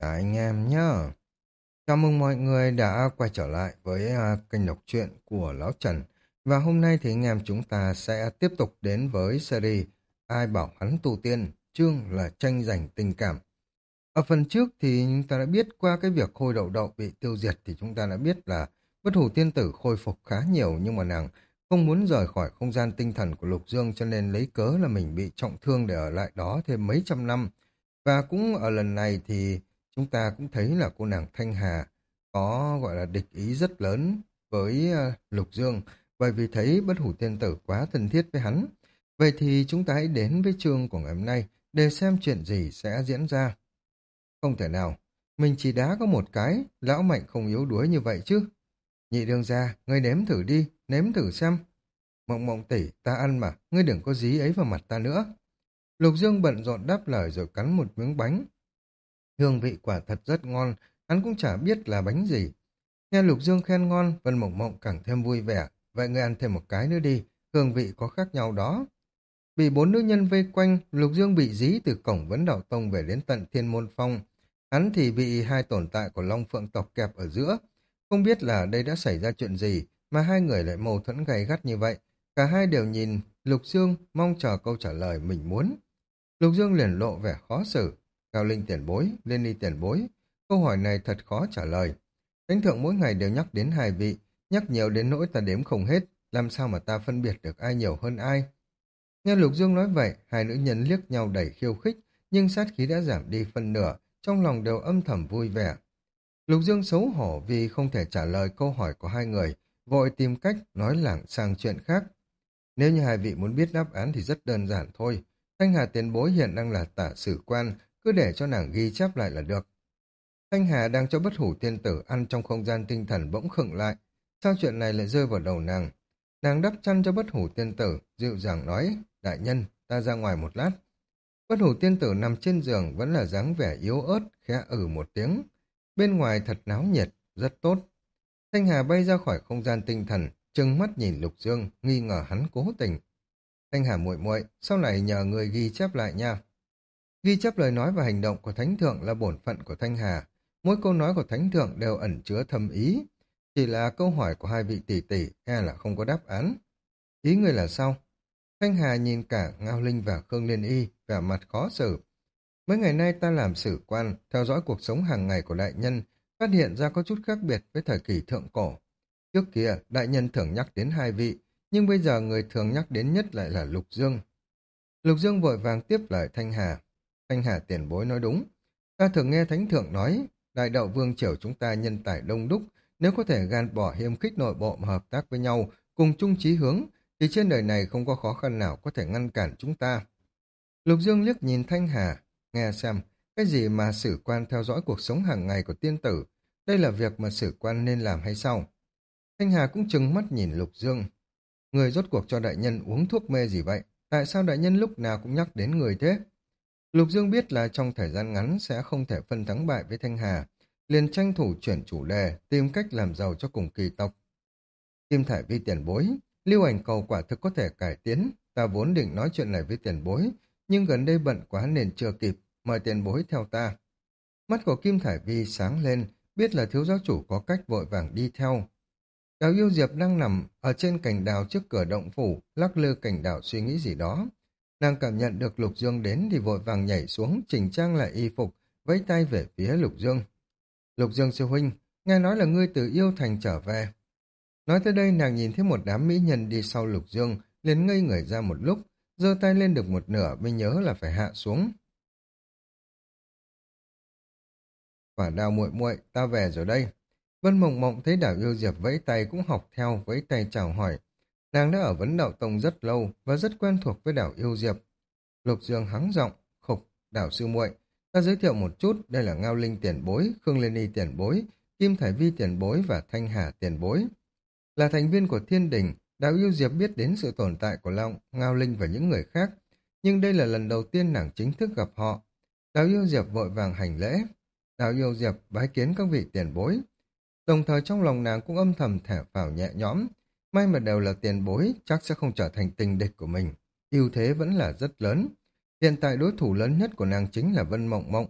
Cả anh em nhá. Chào mừng mọi người đã quay trở lại với kênh đọc truyện của Lão Trần. Và hôm nay thì anh em chúng ta sẽ tiếp tục đến với series Ai bảo hắn tu tiên, chương là tranh giành tình cảm. Ở phần trước thì chúng ta đã biết qua cái việc Khôi Đậu Đậu bị tiêu diệt thì chúng ta đã biết là Bất Hủ Tiên Tử khôi phục khá nhiều, nhưng mà nàng không muốn rời khỏi không gian tinh thần của Lục Dương, cho nên lấy cớ là mình bị trọng thương để ở lại đó thêm mấy trăm năm. Và cũng ở lần này thì chúng ta cũng thấy là cô nàng Thanh Hà có gọi là địch ý rất lớn với Lục Dương, bởi vì thấy Bất Hủ Tiên Tử quá thân thiết với hắn. Vậy thì chúng ta hãy đến với chương của ngày hôm nay để xem chuyện gì sẽ diễn ra. Không thể nào, mình chỉ đá có một cái, lão mạnh không yếu đuối như vậy chứ. Nhị đương gia, ngươi nếm thử đi, nếm thử xem. Mộng Mộng tỷ, ta ăn mà, ngươi đừng có dí ấy vào mặt ta nữa. Lục Dương bận rộn đáp lời rồi cắn một miếng bánh. Hương vị quả thật rất ngon, hắn cũng chả biết là bánh gì. Nghe Lục Dương khen ngon, Vân Mộng Mộng càng thêm vui vẻ. Vậy ngươi ăn thêm một cái nữa đi, hương vị có khác nhau đó. Bị bốn nữ nhân vây quanh, Lục Dương bị dí từ cổng Vấn Đạo Tông về đến tận Thiên Môn Phong. Hắn thì bị hai tồn tại của Long Phượng tộc kẹp ở giữa. Không biết là đây đã xảy ra chuyện gì mà hai người lại mâu thuẫn gay gắt như vậy. Cả hai đều nhìn Lục Dương mong chờ câu trả lời mình muốn. Lục Dương liền lộ vẻ khó xử. Cao Linh tiền bối, Liên Ly tiền bối. Câu hỏi này thật khó trả lời. Thánh thượng mỗi ngày đều nhắc đến hai vị, nhắc nhiều đến nỗi ta đếm không hết. Làm sao mà ta phân biệt được ai nhiều hơn ai? Nghe Lục Dương nói vậy, hai nữ nhân liếc nhau đầy khiêu khích, nhưng sát khí đã giảm đi phân nửa, trong lòng đều âm thầm vui vẻ. Lục Dương xấu hổ vì không thể trả lời câu hỏi của hai người, vội tìm cách nói lảng sang chuyện khác. Nếu như hai vị muốn biết đáp án thì rất đơn giản thôi. Thanh Hà tiền bối hiện đang là tả sử quan, cứ để cho nàng ghi chép lại là được. Thanh Hà đang cho Bất Hủ Tiên Tử ăn trong không gian tinh thần bỗng khựng lại. Sao chuyện này lại rơi vào đầu nàng? Nàng đắp chăn cho Bất Hủ Tiên Tử, dịu dàng nói, đại nhân, ta ra ngoài một lát. Bất Hủ Tiên Tử nằm trên giường vẫn là dáng vẻ yếu ớt, khẽ một tiếng. Bên ngoài thật náo nhiệt, rất tốt. Thanh Hà bay ra khỏi không gian tinh thần, trừng mắt nhìn Lục Dương, nghi ngờ hắn cố tình. Thanh Hà muội muội, sau này nhờ người ghi chép lại nha. Ghi chép lời nói và hành động của Thánh Thượng là bổn phận của Thanh Hà. Mỗi câu nói của Thánh Thượng đều ẩn chứa thâm ý. Chỉ là câu hỏi của hai vị tỷ tỷ e là không có đáp án. Ý người là sao? Thanh Hà nhìn cả Ngao Linh và Khương Liên Y, vẻ mặt khó xử. Mấy ngày nay ta làm sử quan, theo dõi cuộc sống hàng ngày của đại nhân, phát hiện ra có chút khác biệt với thời kỳ thượng cổ. Trước kia, đại nhân thường nhắc đến hai vị, nhưng bây giờ người thường nhắc đến nhất lại là Lục Dương. Lục Dương vội vàng tiếp lời Thanh Hà. Thanh Hà tiền bối nói đúng. Ta thường nghe Thánh Thượng nói, đại đạo vương triều chúng ta nhân tài đông đúc, nếu có thể gạt bỏ hiềm khích nội bộ mà hợp tác với nhau, cùng chung chí hướng, thì trên đời này không có khó khăn nào có thể ngăn cản chúng ta. Lục Dương liếc nhìn Thanh Hà, nghe xem, cái gì mà sử quan theo dõi cuộc sống hàng ngày của tiên tử, đây là việc mà sử quan nên làm hay sao? Thanh Hà cũng trừng mắt nhìn Lục Dương. Người rốt cuộc cho đại nhân uống thuốc mê gì vậy? Tại sao đại nhân lúc nào cũng nhắc đến người thế? Lục Dương biết là trong thời gian ngắn sẽ không thể phân thắng bại với Thanh Hà, liền tranh thủ chuyển chủ đề, tìm cách làm giàu cho cùng kỳ tộc. Kim Thải Vi tiền bối, lưu ảnh cầu quả thực có thể cải tiến, ta vốn định nói chuyện này với tiền bối, nhưng gần đây bận quá nên chưa kịp, mời tiền bối theo ta. Mắt của Kim Thải Vi sáng lên, biết là thiếu giáo chủ có cách vội vàng đi theo. Đào Yêu Diệp đang nằm ở trên cành đào trước cửa động phủ, lắc lư cành đào suy nghĩ gì đó. Nàng cảm nhận được Lục Dương đến thì vội vàng nhảy xuống, chỉnh trang lại y phục, vẫy tay về phía Lục Dương. Lục Dương sư huynh, nghe nói là ngươi từ Yêu Thành trở về. Nói tới đây nàng nhìn thấy một đám mỹ nhân đi sau Lục Dương, liền ngây người ra một lúc, giơ tay lên được một nửa mới nhớ là phải hạ xuống. Quả Đào muội muội, ta về rồi đây. Vân Mộng Mộng thấy Đào Yêu Diệp vẫy tay cũng học theo vẫy tay chào hỏi. Nàng đã ở Vấn Đạo Tông rất lâu và rất quen thuộc với Đào Yêu Diệp. Lục Dương hắng giọng, khục, Đào sư muội, ta giới thiệu một chút, đây là Ngao Linh tiền bối, Khương Liên Y tiền bối, Kim Thải Vi tiền bối và Thanh Hà tiền bối. Là thành viên của Thiên Đình, Đào Yêu Diệp biết đến sự tồn tại của Ngao Linh và những người khác, nhưng đây là lần đầu tiên nàng chính thức gặp họ. Đào Yêu Diệp vội vàng hành lễ. Đào Yêu Diệp bái kiến các vị tiền bối. Đồng thời trong lòng nàng cũng âm thầm thở phào nhẹ nhõm. May mà đều là tiền bối, chắc sẽ không trở thành tình địch của mình. Ưu thế vẫn là rất lớn. Hiện tại đối thủ lớn nhất của nàng chính là Vân Mộng Mộng.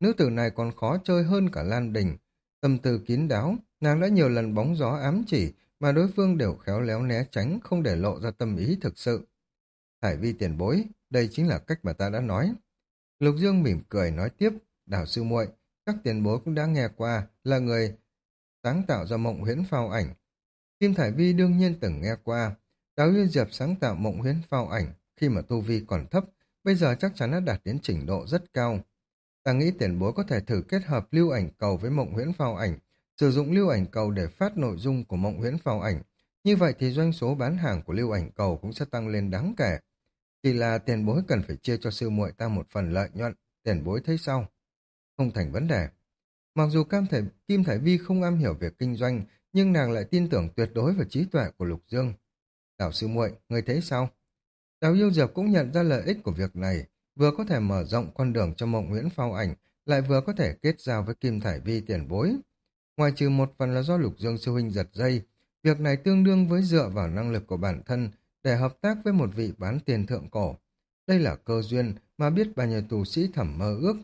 Nữ tử này còn khó chơi hơn cả Lan Đình. Tâm tư kín đáo, nàng đã nhiều lần bóng gió ám chỉ, mà đối phương đều khéo léo né tránh, không để lộ ra tâm ý thực sự. Thải Vi tiền bối, đây chính là cách mà ta đã nói. Lục Dương mỉm cười nói tiếp, Đào sư muội, các tiền bối cũng đã nghe qua, là người sáng tạo ra mộng huyễn phao ảnh. Kim Thải Vi đương nhiên từng nghe qua. Đào Uyên Diệp sáng tạo mộng huyễn phao ảnh khi mà tu vi còn thấp, bây giờ chắc chắn đã đạt đến trình độ rất cao. Ta nghĩ tiền bối có thể thử kết hợp lưu ảnh cầu với mộng huyễn phao ảnh, sử dụng lưu ảnh cầu để phát nội dung của mộng huyễn phao ảnh. Như vậy thì doanh số bán hàng của lưu ảnh cầu cũng sẽ tăng lên đáng kể. Chỉ là tiền bối cần phải chia cho sư muội ta một phần lợi nhuận, tiền bối thấy sao? Không thành vấn đề. Mặc dù Kim Thải Vi không am hiểu về kinh doanh, nhưng nàng lại tin tưởng tuyệt đối vào trí tuệ của Lục Dương. Đào sư muội, người thấy sao? Đào Yêu Diệp cũng nhận ra lợi ích của việc này, vừa có thể mở rộng con đường cho mộng huyễn phao ảnh, lại vừa có thể kết giao với Kim Thải Vi tiền bối. Ngoài trừ một phần là do Lục Dương sư huynh giật dây, việc này tương đương với dựa vào năng lực của bản thân để hợp tác với một vị bán tiền thượng cổ. Đây là cơ duyên mà biết bao nhiêu tù sĩ thầm mơ ước.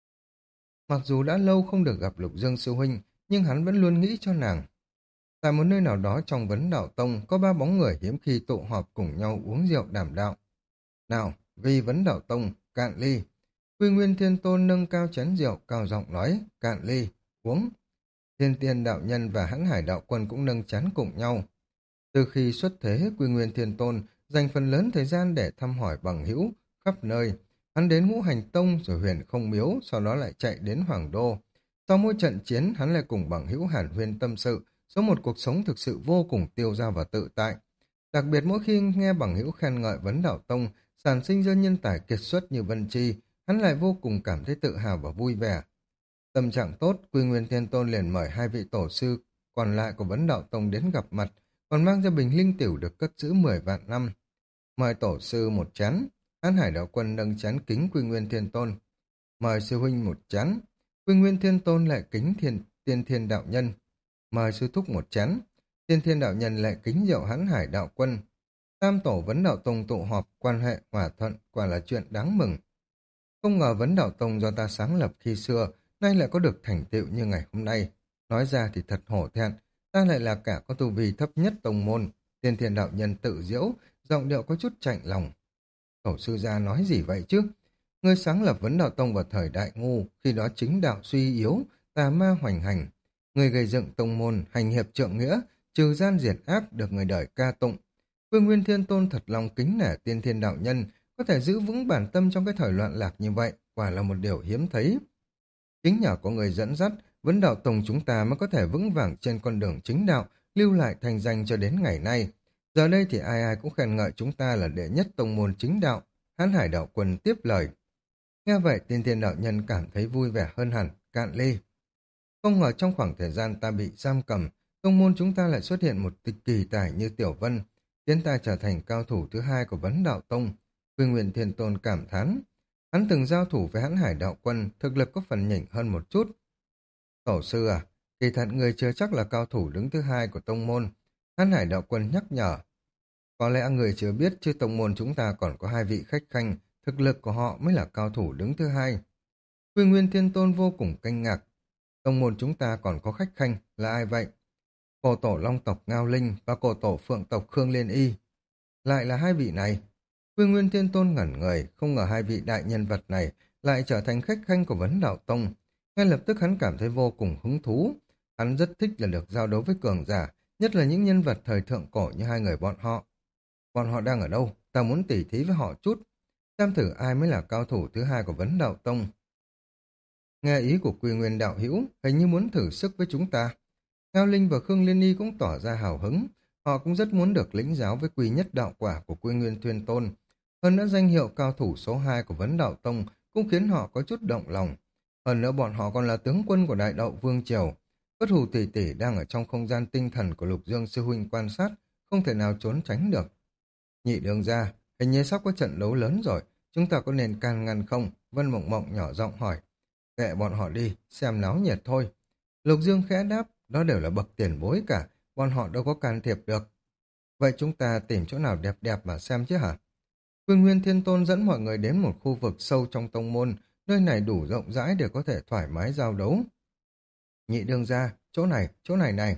Mặc dù đã lâu không được gặp Lục Dương sư huynh, nhưng hắn vẫn luôn nghĩ cho nàng. Tại một nơi nào đó trong vấn đạo tông có ba bóng người hiếm khi tụ họp cùng nhau uống rượu đàm đạo. Nào, vì vấn đạo tông, cạn ly. Quy Nguyên Thiên Tôn nâng cao chén rượu, cao giọng nói, cạn ly, uống. Thiên Tiên đạo nhân và Hãn Hải đạo quân cũng nâng chén cùng nhau. Từ khi xuất thế, Quy Nguyên Thiên Tôn dành phần lớn thời gian để thăm hỏi bằng hữu khắp nơi. Hắn đến Ngũ Hành Tông rồi Huyền Không Miếu, sau đó lại chạy đến Hoàng Đô. Sau mỗi trận chiến, hắn lại cùng bằng hữu Hàn Huyên tâm sự, sống một cuộc sống thực sự vô cùng tiêu dao và tự tại. Đặc biệt mỗi khi nghe bằng hữu khen ngợi vấn đạo tông, sản sinh ra nhân tài kiệt xuất như Vân Chi, hắn lại vô cùng cảm thấy tự hào và vui vẻ. Tâm trạng tốt, Quy Nguyên Thiên Tôn liền mời hai vị tổ sư còn lại của vấn đạo tông đến gặp mặt, còn mang ra bình linh tiểu được cất giữ 10 vạn năm. Mời tổ sư một chén, Hán Hải đạo quân nâng chén kính Quy Nguyên Thiên Tôn. Mời sư huynh một chén, Quy Nguyên Thiên Tôn lại kính Tiên Thiên đạo nhân. Mời sư thúc một chén, Tiên Thiên đạo nhân lại kính rượu Hán Hải đạo quân. Tam tổ vấn đạo tông tụ họp, quan hệ hòa thuận, quả là chuyện đáng mừng. Không ngờ vấn đạo tông do ta sáng lập khi xưa, nay lại có được thành tựu như ngày hôm nay. Nói ra thì thật hổ thẹn, ta lại là cả có tu vi thấp nhất tông môn. Tiên Thiên đạo nhân tự diễu, giọng điệu có chút chạnh lòng. Tổ sư gia nói gì vậy chứ? Ngươi sáng lập vấn đạo tông vào thời đại ngu, khi đó chính đạo suy yếu, tà ma hoành hành. Ngươi gây dựng tông môn, hành hiệp trượng nghĩa, trừ gian diệt ác được người đời ca tụng. Vương Nguyên Thiên Tôn thật lòng kính nể Tiên Thiên đạo nhân, có thể giữ vững bản tâm trong cái thời loạn lạc như vậy, quả là một điều hiếm thấy. Chính nhờ có người dẫn dắt, vấn đạo tông chúng ta mới có thể vững vàng trên con đường chính đạo, lưu lại thành danh cho đến ngày nay. Giờ đây thì ai ai cũng khen ngợi chúng ta là đệ nhất tông môn chính đạo. Hán Hải đạo quân tiếp lời. Nghe vậy, Tiên Thiên đạo nhân cảm thấy vui vẻ hơn hẳn, cạn ly. Không ngờ trong khoảng thời gian ta bị giam cầm, tông môn chúng ta lại xuất hiện một tịch kỳ tài như Tiểu Vân, khiến ta trở thành cao thủ thứ hai của vấn đạo tông. Quy Nguyên Thiên Tôn cảm thán. Hắn từng giao thủ với Hán Hải đạo quân, thực lực có phần nhỉnh hơn một chút. Tổ sư à, kỳ thật người chưa chắc là cao thủ đứng thứ hai của tông môn. Hán Hải đạo quân nhắc nhở. Có lẽ người chưa biết chứ tông môn chúng ta còn có hai vị khách khanh, thực lực của họ mới là cao thủ đứng thứ hai. Quy Nguyên Thiên Tôn vô cùng kinh ngạc. Tông môn chúng ta còn có khách khanh, là ai vậy? Cổ tổ Long tộc Ngao Linh và cổ tổ Phượng tộc Khương Liên Y. Lại là hai vị này. Quy Nguyên Thiên Tôn ngẩn người, không ngờ hai vị đại nhân vật này lại trở thành khách khanh của vấn đạo tông. Ngay lập tức hắn cảm thấy vô cùng hứng thú. Hắn rất thích là được giao đấu với cường giả, nhất là những nhân vật thời thượng cổ như hai người bọn họ. Bọn họ đang ở đâu? Ta muốn tỉ thí với họ chút. Xem thử ai mới là cao thủ thứ hai của vấn đạo tông. Nghe ý của Quy Nguyên đạo hữu, hình như muốn thử sức với chúng ta. Ngao Linh và Khương Liên Y cũng tỏ ra hào hứng. Họ cũng rất muốn được lĩnh giáo với Quy Nhất đạo quả của Quy Nguyên Thiên Tôn. Hơn nữa danh hiệu cao thủ số 2 của vấn đạo tông cũng khiến họ có chút động lòng. Hơn nữa bọn họ còn là tướng quân của đại đậu Vương Triều. Bất hủ tỷ tỷ đang ở trong không gian tinh thần của Lục Dương sư huynh quan sát, không thể nào trốn tránh được. Nhị đường ra, hình như sắp có trận đấu lớn rồi, chúng ta có nên can ngăn không? Vân Mộng Mộng nhỏ giọng hỏi. Kệ bọn họ đi, xem náo nhiệt thôi. Lục Dương khẽ đáp, đó đều là bậc tiền bối cả, bọn họ đâu có can thiệp được. Vậy chúng ta tìm chỗ nào đẹp đẹp mà xem chứ hả? Quy Nguyên Thiên Tôn dẫn mọi người đến một khu vực sâu trong tông môn, nơi này đủ rộng rãi để có thể thoải mái giao đấu. Nhị đương gia, chỗ này này.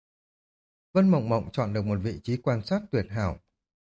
Vân Mộng Mộng chọn được một vị trí quan sát tuyệt hảo,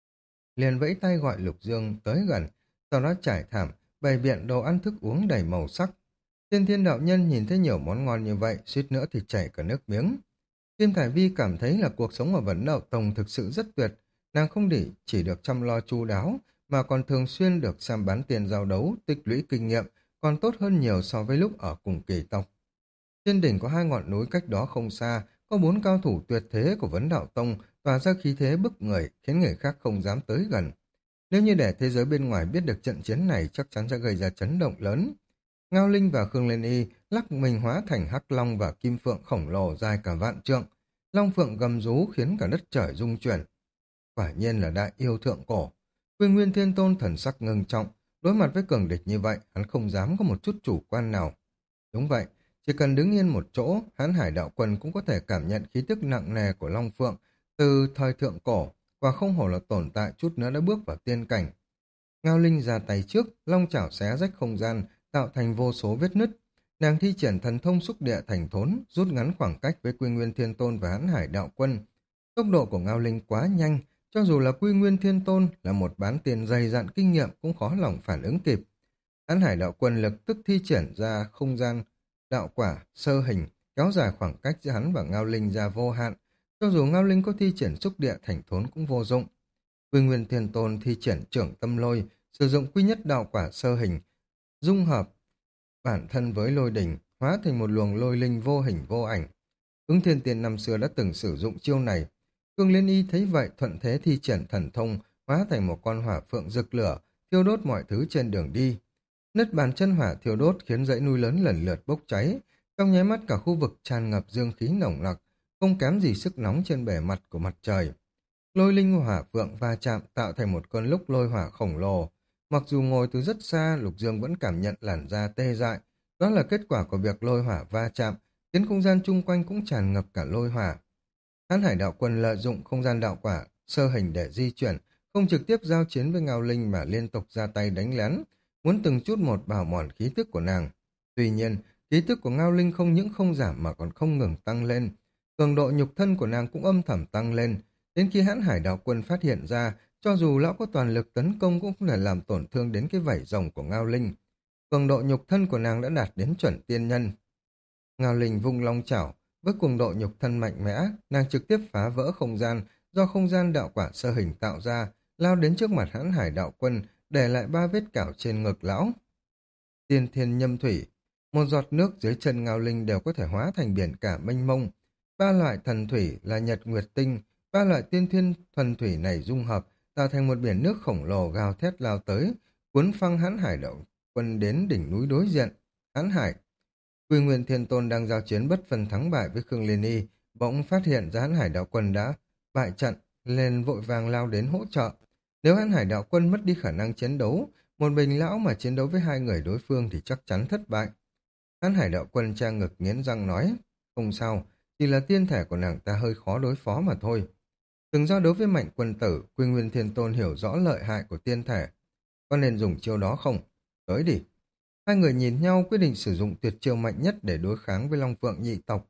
liền vẫy tay gọi Lục Dương tới gần, sau đó trải thảm, bày biện đồ ăn thức uống đầy màu sắc. Tiên Thiên đạo nhân nhìn thấy nhiều món ngon như vậy, suýt nữa thì chảy cả nước miếng. Kim Thải Vi cảm thấy là cuộc sống ở Vấn Đạo Tông thực sự rất tuyệt, nàng không chỉ được chăm lo chu đáo, mà còn thường xuyên được xem bán tiền giao đấu, tích lũy kinh nghiệm, còn tốt hơn nhiều so với lúc ở cùng kỳ tộc. Trên đỉnh có hai ngọn núi cách đó không xa, có bốn cao thủ tuyệt thế của Vấn Đạo Tông tỏa ra khí thế bức người, khiến người khác không dám tới gần. Nếu như để thế giới bên ngoài biết được trận chiến này chắc chắn sẽ gây ra chấn động lớn. Ngao Linh và Khương Liên Y lắc mình hóa thành hắc long và kim phượng khổng lồ dài cả vạn trượng. Long phượng gầm rú khiến cả đất trời rung chuyển. Quả nhiên là đại yêu thượng cổ. Quy Nguyên Thiên Tôn thần sắc ngưng trọng, đối mặt với cường địch như vậy, hắn không dám có một chút chủ quan nào. Đúng vậy, chỉ cần đứng yên một chỗ, Hán Hải Đạo Quân cũng có thể cảm nhận khí tức nặng nề của Long Phượng từ thời thượng cổ, và không hổ là tồn tại chút nữa đã bước vào tiên cảnh. Ngao Linh ra tay trước, long chảo xé rách không gian, tạo thành vô số vết nứt. Nàng thi triển thần thông xúc địa thành thốn, rút ngắn khoảng cách với Quy Nguyên Thiên Tôn và Hán Hải Đạo Quân. Tốc độ của Ngao Linh quá nhanh, cho dù là Quy Nguyên Thiên Tôn là một bán tiền dày dặn kinh nghiệm cũng khó lòng phản ứng kịp. Hán Hải Đạo Quân lập tức thi triển ra không gian đạo quả sơ hình, kéo dài khoảng cách giữa hắn và Ngao Linh ra vô hạn. Cho dù Ngao Linh có thi triển xúc địa thành thốn cũng vô dụng. Quy Nguyên Thiên Tôn thi triển trưởng tâm lôi, sử dụng quy nhất đạo quả sơ hình, dung hợp bản thân với lôi đỉnh, hóa thành một luồng lôi linh vô hình vô ảnh. Ứng Thiên Tiên năm xưa đã từng sử dụng chiêu này. Cương Liên Y thấy vậy thuận thế thi triển thần thông, hóa thành một con hỏa phượng rực lửa, thiêu đốt mọi thứ trên đường đi. Nứt bàn chân hỏa thiêu đốt khiến dãy núi lớn lần lượt bốc cháy, trong nháy mắt cả khu vực tràn ngập dương khí nồng nặc, không kém gì sức nóng trên bề mặt của mặt trời. Lôi linh hỏa phượng va chạm tạo thành một cơn lốc lôi hỏa khổng lồ. Mặc dù ngồi từ rất xa, Lục Dương vẫn cảm nhận làn da tê dại. Đó là kết quả của việc lôi hỏa va chạm, khiến không gian chung quanh cũng tràn ngập cả lôi hỏa. Hán Hải Đạo Quân lợi dụng không gian đạo quả sơ hình để di chuyển, không trực tiếp giao chiến với Ngao Linh mà liên tục ra tay đánh lén, muốn từng chút một bào mòn khí tức của nàng. Tuy nhiên, khí tức của Ngao Linh không những không giảm mà còn không ngừng tăng lên. Cường độ nhục thân của nàng cũng âm thầm tăng lên. Đến khi Hán Hải Đạo Quân phát hiện ra, cho dù lão có toàn lực tấn công cũng không thể làm tổn thương đến cái vảy rồng của Ngao Linh. Cường độ nhục thân của nàng đã đạt đến chuẩn tiên nhân. Ngao Linh vung long chảo, với cường độ nhục thân mạnh mẽ, nàng trực tiếp phá vỡ không gian do không gian đạo quả sơ hình tạo ra, lao đến trước mặt Hán Hải Đạo Quân, để lại 3 vết cào trên ngực lão. Tiên thiên nhâm thủy, một giọt nước dưới chân Ngao Linh đều có thể hóa thành biển cả mênh mông. 3 loại thần thủy là nhật nguyệt tinh, 3 loại tiên thiên thuần thủy này dung hợp, tạo thành một biển nước khổng lồ gào thét lao tới, cuốn phăng Hán Hải Đạo Quân đến đỉnh núi đối diện. Hán Hải, Quy Nguyên Thiên Tôn đang giao chiến bất phân thắng bại với Khương Liên Y, bỗng phát hiện ra Hán Hải Đạo Quân đã bại trận, lên vội vàng lao đến hỗ trợ. Nếu Hán Hải Đạo Quân mất đi khả năng chiến đấu, một mình lão mà chiến đấu với hai người đối phương thì chắc chắn thất bại. Hán Hải Đạo Quân tra ngực nghiến răng nói, không sao, chỉ là tiên thể của nàng ta hơi khó đối phó mà thôi. Từng giao đấu với Mạnh Quân Tử, Quy Nguyên Thiên Tôn hiểu rõ lợi hại của tiên thể. Có nên dùng chiêu đó không? Tới đi. Hai người nhìn nhau quyết định sử dụng tuyệt chiêu mạnh nhất để đối kháng với Long Phượng nhị tộc.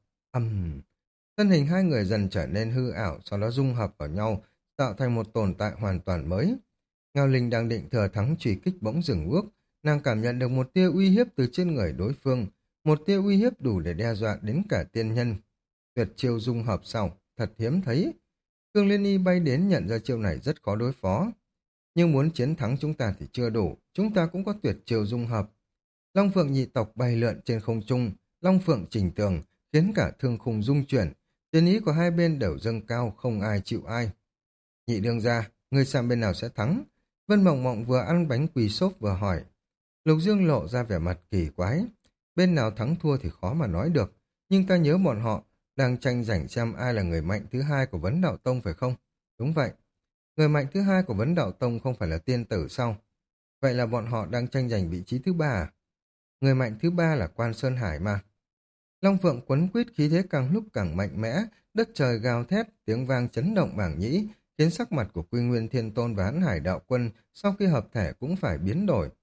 Thân hình hai người dần trở nên hư ảo, sau đó dung hợp vào nhau, tạo thành một tồn tại hoàn toàn mới. Ngao Linh đang định thừa thắng truy kích bỗng dừng bước, nàng cảm nhận được một tia uy hiếp từ trên người đối phương, một tia uy hiếp đủ để đe dọa đến cả tiên nhân. Tuyệt chiêu dung hợp sau, thật hiếm thấy. Khương Liên Y bay đến nhận ra chiêu này rất khó đối phó. Nhưng muốn chiến thắng chúng ta thì chưa đủ, chúng ta cũng có tuyệt chiêu dung hợp. Long Phượng nhị tộc bay lượn trên không trung, Long Phượng chỉnh tường, khiến cả thương khung rung chuyển. Chiến ý của hai bên đều dâng cao, không ai chịu ai. Nhị đương gia, người xem bên nào sẽ thắng? Vân Mộng Mộng vừa ăn bánh quỳ xốp vừa hỏi. Lục Dương lộ ra vẻ mặt kỳ quái. Bên nào thắng thua thì khó mà nói được, nhưng ta nhớ bọn họ đang tranh giành xem ai là người mạnh thứ hai của Vấn Đạo Tông phải không? Đúng vậy. Người mạnh thứ hai của Vấn Đạo Tông không phải là tiên tử sao? Vậy là bọn họ đang tranh giành vị trí thứ ba à? Người mạnh thứ ba là Quan Sơn Hải mà. Long Phượng quấn quýt khí thế càng lúc càng mạnh mẽ, đất trời gào thét, tiếng vang chấn động bảng nhĩ, khiến sắc mặt của Quy Nguyên Thiên Tôn và Hán Hải Đạo Quân sau khi hợp thể cũng phải biến đổi.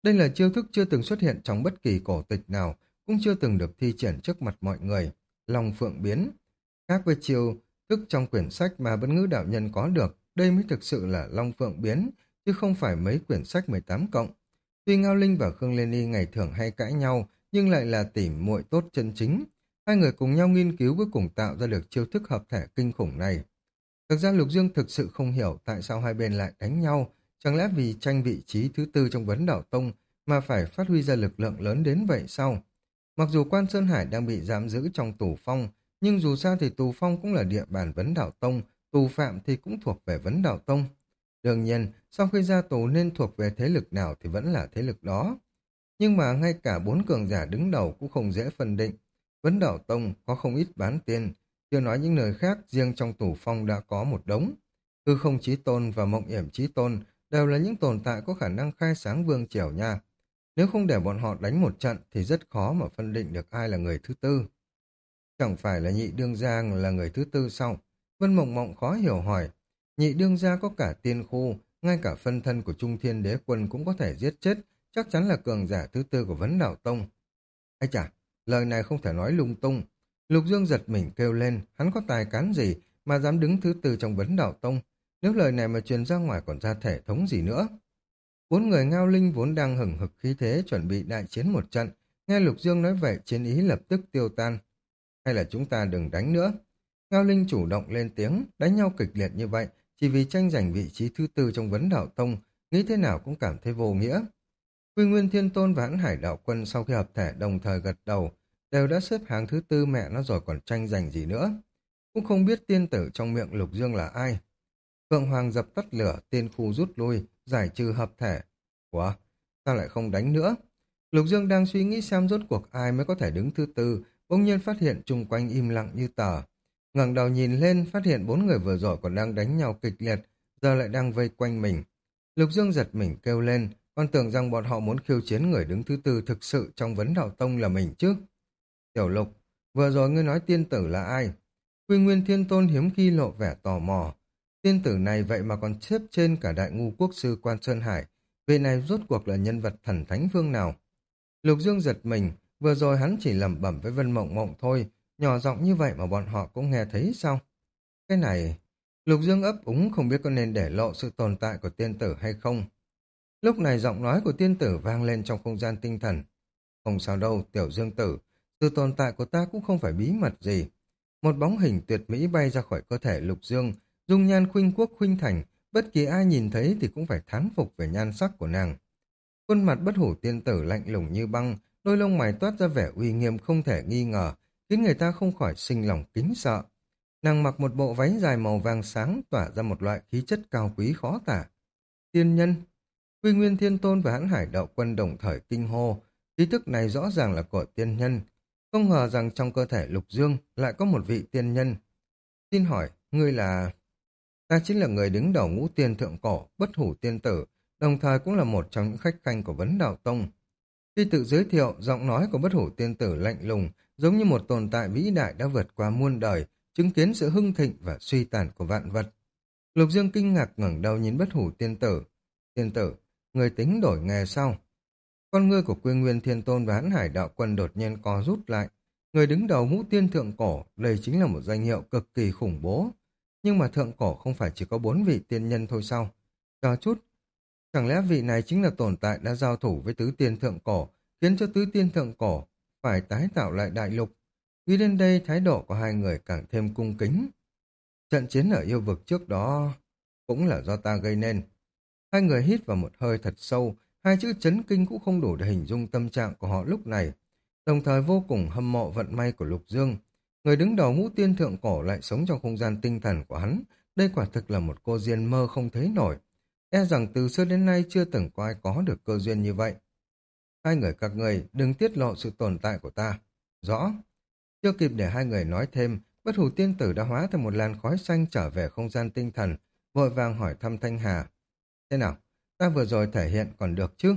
Đây là chiêu thức chưa từng xuất hiện trong bất kỳ cổ tịch nào, cũng chưa từng được thi triển trước mặt mọi người. Long phượng biến. Khác với chiêu thức trong quyển sách mà Bất Ngữ đạo nhân có được, đây mới thực sự là Long phượng biến, chứ không phải mấy quyển sách 18 cộng. Tuy Ngao Linh và Khương Liên Y ngày thường hay cãi nhau, nhưng lại là tỉ muội tốt chân chính. Hai người cùng nhau nghiên cứu cuối cùng tạo ra được chiêu thức hợp thể kinh khủng này. Thực ra Lục Dương thực sự không hiểu tại sao hai bên lại đánh nhau, chẳng lẽ vì tranh vị trí thứ tư trong Vấn Đạo Tông mà phải phát huy ra lực lượng lớn đến vậy sao? Mặc dù Quan Sơn Hải đang bị giam giữ trong tù phong, nhưng dù sao thì tù phong cũng là địa bàn Vấn Đạo Tông, tù phạm thì cũng thuộc về Vấn Đạo Tông. Đương nhiên, sau khi ra tù nên thuộc về thế lực nào thì vẫn là thế lực đó. Nhưng mà ngay cả bốn cường giả đứng đầu cũng không dễ phân định. Vấn Đạo Tông có không ít bán tiên, chưa nói những nơi khác, riêng trong tù phong đã có một đống. Hư Không Chí Tôn và Mộng Yểm Chí Tôn đều là những tồn tại có khả năng khai sáng vương triều nha. Nếu không để bọn họ đánh một trận thì rất khó mà phân định được ai là người thứ tư. Chẳng phải là nhị đương gia là người thứ tư sao? Vân Mộng Mộng khó hiểu hỏi. Nhị đương gia có cả tiên khu, ngay cả phân thân của Trung Thiên Đế Quân cũng có thể giết chết, chắc chắn là cường giả thứ tư của Vấn Đạo Tông. Ây chà, lời này không thể nói lung tung. Lục Dương giật mình kêu lên, hắn có tài cán gì mà dám đứng thứ tư trong Vấn Đạo Tông? Nếu lời này mà truyền ra ngoài còn ra thể thống gì nữa? Bốn người Ngao Linh vốn đang hừng hực khí thế chuẩn bị đại chiến một trận, nghe Lục Dương nói vậy chiến ý lập tức tiêu tan. Hay là chúng ta đừng đánh nữa? Ngao Linh chủ động lên tiếng, đánh nhau kịch liệt như vậy, chỉ vì tranh giành vị trí thứ tư trong Vấn Đạo Tông, nghĩ thế nào cũng cảm thấy vô nghĩa. Quy Nguyên Thiên Tôn và Hãn Hải Đạo Quân sau khi hợp thể đồng thời gật đầu, đều đã xếp hàng thứ tư mẹ nó rồi còn tranh giành gì nữa. Cũng không biết tiên tử trong miệng Lục Dương là ai. Phượng Hoàng dập tắt lửa, tiên khu rút lui, giải trừ hợp thể. Ủa, sao lại không đánh nữa? Lục Dương đang suy nghĩ xem rốt cuộc ai mới có thể đứng thứ tư, bỗng nhiên phát hiện chung quanh im lặng như tờ. Ngẩng đầu nhìn lên, phát hiện bốn người vừa rồi còn đang đánh nhau kịch liệt, giờ lại đang vây quanh mình. Lục Dương giật mình kêu lên, còn tưởng rằng bọn họ muốn khiêu chiến người đứng thứ tư thực sự trong Vấn Đạo Tông là mình chứ. Tiểu Lục, vừa rồi ngươi nói tiên tử là ai? Quy Nguyên Thiên Tôn hiếm khi lộ vẻ tò mò. Tiên tử này vậy mà còn xếp trên cả đại ngu quốc sư Quan Sơn Hải. Vị này rốt cuộc là nhân vật thần thánh phương nào? Lục Dương giật mình, vừa rồi hắn chỉ lẩm bẩm với Vân Mộng Mộng thôi, nhỏ giọng như vậy mà bọn họ cũng nghe thấy sao? Cái này, Lục Dương ấp úng không biết có nên để lộ sự tồn tại của tiên tử hay không. Lúc này giọng nói của tiên tử vang lên trong không gian tinh thần. Không sao đâu, Tiểu Dương tử, sự tồn tại của ta cũng không phải bí mật gì. Một bóng hình tuyệt mỹ bay ra khỏi cơ thể Lục Dương, dung nhan khuynh quốc khuynh thành, bất kỳ ai nhìn thấy thì cũng phải thán phục về nhan sắc của nàng. Khuôn mặt bất hủ tiên tử lạnh lùng như băng, đôi lông mày toát ra vẻ uy nghiêm không thể nghi ngờ, khiến người ta không khỏi sinh lòng kính sợ. Nàng mặc một bộ váy dài màu vàng sáng tỏa ra một loại khí chất cao quý khó tả. Tiên nhân, Quy Nguyên Thiên Tôn và Hãn Hải Đạo Quân đồng thời kinh hô, khí tức này rõ ràng là của tiên nhân. Không ngờ rằng trong cơ thể Lục Dương lại có một vị tiên nhân. Xin hỏi, ngươi là... Ta chính là người đứng đầu ngũ tiên thượng cổ, bất hủ tiên tử, đồng thời cũng là một trong những khách khanh của Vấn Đạo Tông. Khi tự giới thiệu, giọng nói của bất hủ tiên tử lạnh lùng, giống như một tồn tại vĩ đại đã vượt qua muôn đời, chứng kiến sự hưng thịnh và suy tàn của vạn vật. Lục Dương kinh ngạc ngẩng đầu nhìn bất hủ tiên tử. Tiên tử, người tính đổi nghề sao? Con ngươi của Quy Nguyên Thiên Tôn và Hãn Hải Đạo Quân đột nhiên co rút lại. Người đứng đầu ngũ tiên thượng cổ, đây chính là một danh hiệu cực kỳ khủng bố. Nhưng mà thượng cổ không phải chỉ có 4 vị tiên nhân thôi sao? Chờ chút, chẳng lẽ vị này chính là tồn tại đã giao thủ với tứ tiên thượng cổ, khiến cho tứ tiên thượng cổ phải tái tạo lại đại lục? Nghĩ đến đây, thái độ của hai người càng thêm cung kính. Trận chiến ở yêu vực trước đó cũng là do ta gây nên. Hai người hít vào một hơi thật sâu, hai chữ chấn kinh cũng không đủ để hình dung tâm trạng của họ lúc này. Đồng thời vô cùng hâm mộ vận may của Lục Dương. Người đứng đầu ngũ tiên thượng cổ lại sống trong không gian tinh thần của hắn. Đây quả thực là một cô duyên mơ không thấy nổi. E rằng từ xưa đến nay chưa từng có ai có được cơ duyên như vậy. Hai người các người đừng tiết lộ sự tồn tại của ta. Rõ. Chưa kịp để hai người nói thêm, bất hủ tiên tử đã hóa thành một làn khói xanh trở về không gian tinh thần, vội vàng hỏi thăm Thanh Hà. Thế nào? Ta vừa rồi thể hiện còn được chứ?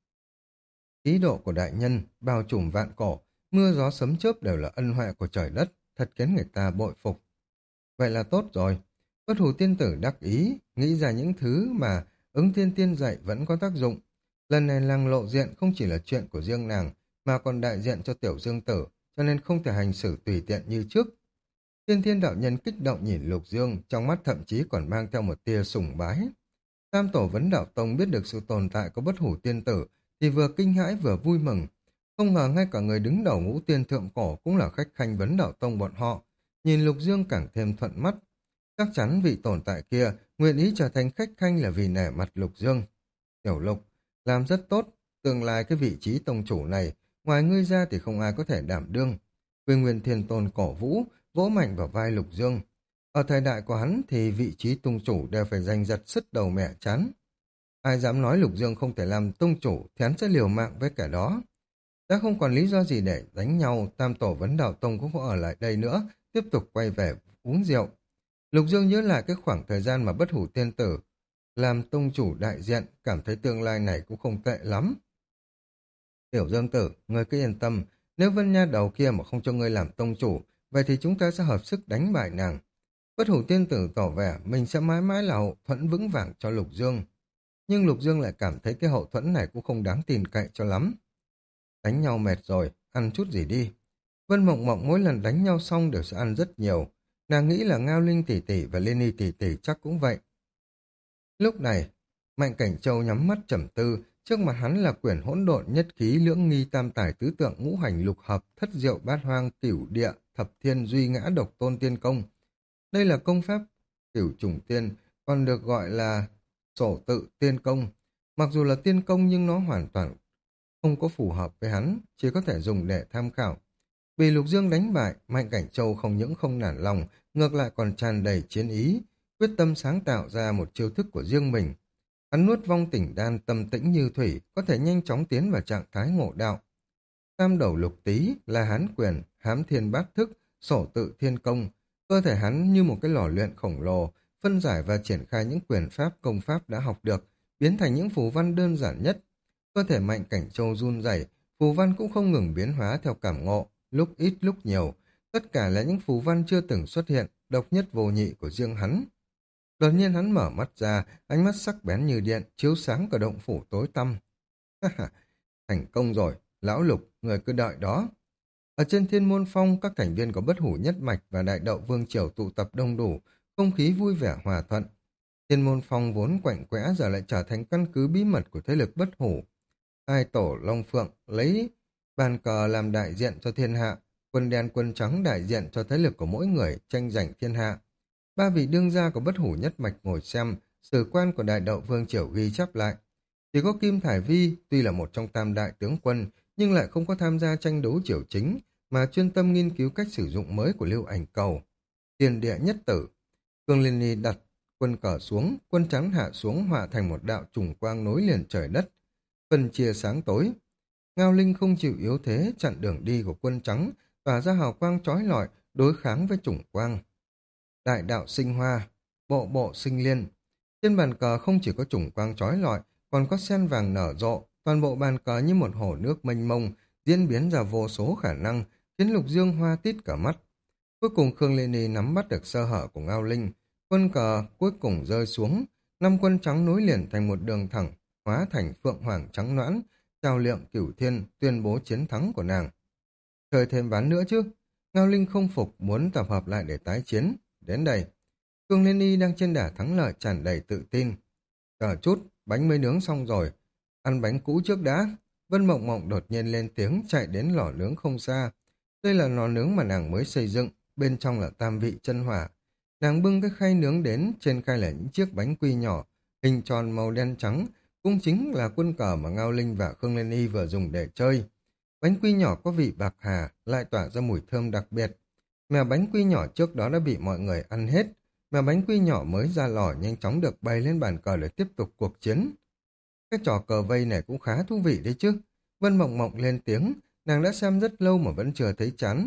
Ý độ của đại nhân, bao trùm vạn cổ, mưa gió sấm chớp đều là ân huệ của trời đất, thật khiến người ta bội phục. Vậy là tốt rồi. Bất hủ tiên tử đắc ý, nghĩ ra những thứ mà ứng thiên tiên dạy vẫn có tác dụng. Lần này làng lộ diện không chỉ là chuyện của riêng nàng, mà còn đại diện cho Tiểu Dương Tử, cho nên không thể hành xử tùy tiện như trước. Tiên Thiên đạo nhân kích động nhìn Lục Dương, trong mắt thậm chí còn mang theo một tia sùng bái. Tam tổ vấn đạo tông biết được sự tồn tại của bất hủ tiên tử, thì vừa kinh hãi vừa vui mừng. Không ngờ ngay cả người đứng đầu ngũ tiên thượng cổ cũng là khách khanh vấn đạo tông bọn họ. Nhìn Lục Dương càng thêm thuận mắt. Chắc chắn vị tồn tại kia nguyện ý trở thành khách khanh là vì nể mặt Lục Dương. Tiểu Lục, làm rất tốt, tương lai cái vị trí tông chủ này, ngoài ngươi ra thì không ai có thể đảm đương. Quy Nguyên Thiên Tôn cổ vũ, vỗ mạnh vào vai Lục Dương. Ở thời đại của hắn thì vị trí tông chủ đều phải giành giật sứt đầu mẹ chán. Ai dám nói Lục Dương không thể làm tông chủ thì hắn sẽ liều mạng với cả đó. Đã không còn lý do gì để đánh nhau, Tam Tổ Vấn Đạo Tông cũng không ở lại đây nữa, tiếp tục quay về uống rượu. Lục Dương nhớ lại cái khoảng thời gian mà bất hủ tiên tử làm tông chủ đại diện, cảm thấy tương lai này cũng không tệ lắm. Tiểu Dương Tử, ngươi cứ yên tâm, nếu Vân Nha đầu kia mà không cho ngươi làm tông chủ, vậy thì chúng ta sẽ hợp sức đánh bại nàng. Bất hủ tiên tử tỏ vẻ mình sẽ mãi mãi là hậu thuẫn vững vàng cho Lục Dương. Nhưng Lục Dương lại cảm thấy cái hậu thuẫn này cũng không đáng tin cậy cho lắm. Đánh nhau mệt rồi, ăn chút gì đi. Vân Mộng Mộng mỗi lần đánh nhau xong đều sẽ ăn rất nhiều. Nàng nghĩ là Ngao Linh tỷ tỷ và Liên Y tỷ tỷ chắc cũng vậy. Lúc này, Mạnh Cảnh Châu nhắm mắt trầm tư, trước mặt hắn là quyển hỗn độn nhất khí lưỡng nghi tam tài tứ tượng ngũ hành lục hợp thất diệu bát hoang cửu địa thập thiên duy ngã độc tôn tiên công. Đây là công pháp cửu trùng tiên, còn được gọi là sổ tự tiên công. Mặc dù là tiên công nhưng nó hoàn toàn không có phù hợp với hắn, chỉ có thể dùng để tham khảo. Bị Lục Dương đánh bại, Mạnh Cảnh Châu không những không nản lòng, ngược lại còn tràn đầy chiến ý, quyết tâm sáng tạo ra một chiêu thức của riêng mình. Hắn nuốt vong tỉnh đan tâm tĩnh như thủy, có thể nhanh chóng tiến vào trạng thái ngộ đạo. Tam đầu lục tý là hán quyền, hám thiên bát thức, sổ tự thiên công. Cơ thể hắn như một cái lò luyện khổng lồ, phân giải và triển khai những quyền pháp công pháp đã học được, biến thành những phù văn đơn giản nhất. Cơ thể Mạnh Cảnh Châu run rẩy, phù văn cũng không ngừng biến hóa theo cảm ngộ, lúc ít lúc nhiều. Tất cả là những phù văn chưa từng xuất hiện, độc nhất vô nhị của riêng hắn. Đột nhiên hắn mở mắt ra, ánh mắt sắc bén như điện, chiếu sáng cả động phủ tối tăm. Thành công rồi, lão Lục, người cứ đợi đó. Ở trên Thiên Môn Phong, các thành viên có Bất Hủ Nhất Mạch và Đại Đậu Vương Triều tụ tập đông đủ, không khí vui vẻ hòa thuận. Thiên Môn Phong vốn quạnh quẽ giờ lại trở thành căn cứ bí mật của thế lực Bất Hủ. Hai tổ Long Phượng lấy bàn cờ làm đại diện cho thiên hạ, quân đen quân trắng đại diện cho thế lực của mỗi người tranh giành thiên hạ. Ba vị đương gia của Bất Hủ Nhất Mạch ngồi xem, sử quan của Đại Đậu Vương Triều ghi chép lại. Chỉ có Kim Thải Vi, tuy là một trong tam đại tướng quân, nhưng lại không có tham gia tranh đấu triều chính, mà chuyên tâm nghiên cứu cách sử dụng mới của Lưu Ảnh Cầu. Tiền địa nhất tử, Cương Liên Nhi đặt quân cờ xuống, quân trắng hạ xuống hòa thành một đạo trùng quang nối liền trời đất, phân chia sáng tối. Ngao Linh không chịu yếu thế chặn đường đi của quân trắng, tỏa ra hào quang chói lọi đối kháng với trùng quang. Đại đạo sinh hoa, bộ bộ sinh liên. Trên bàn cờ không chỉ có trùng quang chói lọi, còn có sen vàng nở rộ, toàn bộ bàn cờ như một hồ nước mênh mông, diễn biến ra vô số khả năng, khiến Lục Dương hoa tít cả mắt. Cuối cùng Khương Lê Ni nắm bắt được sơ hở của Ngao Linh, quân cờ cuối cùng rơi xuống, năm quân trắng nối liền thành một đường thẳng, hóa thành phượng hoàng trắng nõn, trao liệm cửu thiên, tuyên bố chiến thắng của nàng. Chơi thêm ván nữa chứ? Ngao Linh không phục, muốn tập hợp lại để tái chiến. Đến đây, Khương Liên Y đang trên đà thắng lợi tràn đầy tự tin. Chờ chút, bánh mới nướng xong rồi. Ăn bánh cũ trước đã. Vân Mộng Mộng đột nhiên lên tiếng chạy đến lò nướng không xa. Đây là lò nướng mà nàng mới xây dựng, bên trong là tam vị chân hỏa. Nàng bưng cái khay nướng đến, trên khay là những chiếc bánh quy nhỏ, hình tròn màu đen trắng, cũng chính là quân cờ mà Ngao Linh và Khương Liên Y vừa dùng để chơi. Bánh quy nhỏ có vị bạc hà, lại tỏa ra mùi thơm đặc biệt. Mèo bánh quy nhỏ trước đó đã bị mọi người ăn hết. Mèo bánh quy nhỏ mới ra lò nhanh chóng được bày lên bàn cờ để tiếp tục cuộc chiến. Cái trò cờ vây này cũng khá thú vị đấy chứ. Vân Mộng Mộng lên tiếng, nàng đã xem rất lâu mà vẫn chưa thấy chán.